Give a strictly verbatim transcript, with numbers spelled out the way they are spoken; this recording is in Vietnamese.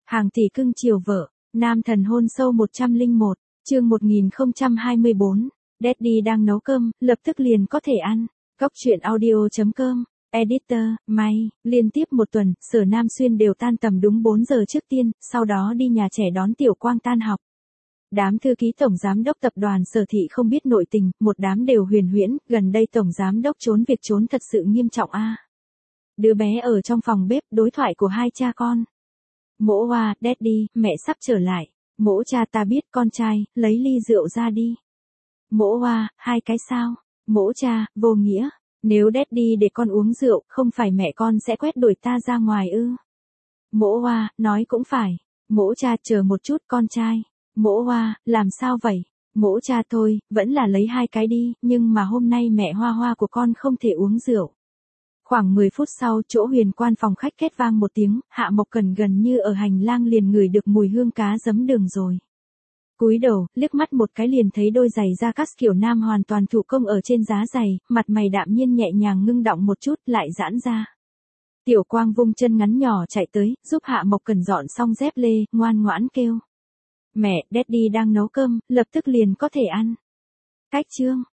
Hàng tỷ cưng chiều vợ, nam thần hôn sâu một trăm lẻ một, chương một nghìn không trăm hai mươi bốn. Daddy đang nấu cơm, lập tức liền có thể ăn. Góc truyện audio chấm com, editor, May, liên tiếp một tuần, Sở Nam Xuyên đều tan tầm đúng bốn giờ trước tiên, sau đó đi nhà trẻ đón Tiểu Quang tan học. Đám thư ký tổng giám đốc tập đoàn Sở Thị không biết nội tình, một đám đều huyền huyễn, gần đây tổng giám đốc trốn việc trốn thật sự nghiêm trọng a. Đứa bé ở trong phòng bếp, đối thoại của hai cha con. Mỗ hoa, Daddy, mẹ sắp trở lại. Mỗ cha ta biết con trai, lấy ly rượu ra đi. Mỗ hoa, hai cái sao? Mỗ cha, vô nghĩa. Nếu Daddy để con uống rượu, không phải mẹ con sẽ quét đuổi ta ra ngoài ư? Mỗ hoa, nói cũng phải. Mỗ cha, chờ một chút con trai. Mỗ hoa, làm sao vậy? Mỗ cha thôi, vẫn là lấy hai cái đi, nhưng mà hôm nay mẹ hoa hoa của con không thể uống rượu. Khoảng mười phút sau, chỗ huyền quan phòng khách kết vang một tiếng, Hạ Mộc Cần gần như ở hành lang liền ngửi được mùi hương cá giấm đường rồi. Cúi đầu, liếc mắt một cái liền thấy đôi giày da cắt kiểu nam hoàn toàn thủ công ở trên giá giày, mặt mày đạm nhiên nhẹ nhàng ngưng động một chút, lại giãn ra. Tiểu Quang vung chân ngắn nhỏ chạy tới, giúp Hạ Mộc Cần dọn xong dép lê, ngoan ngoãn kêu. Mẹ, Daddy đang nấu cơm, lập tức liền có thể ăn. Cách chương.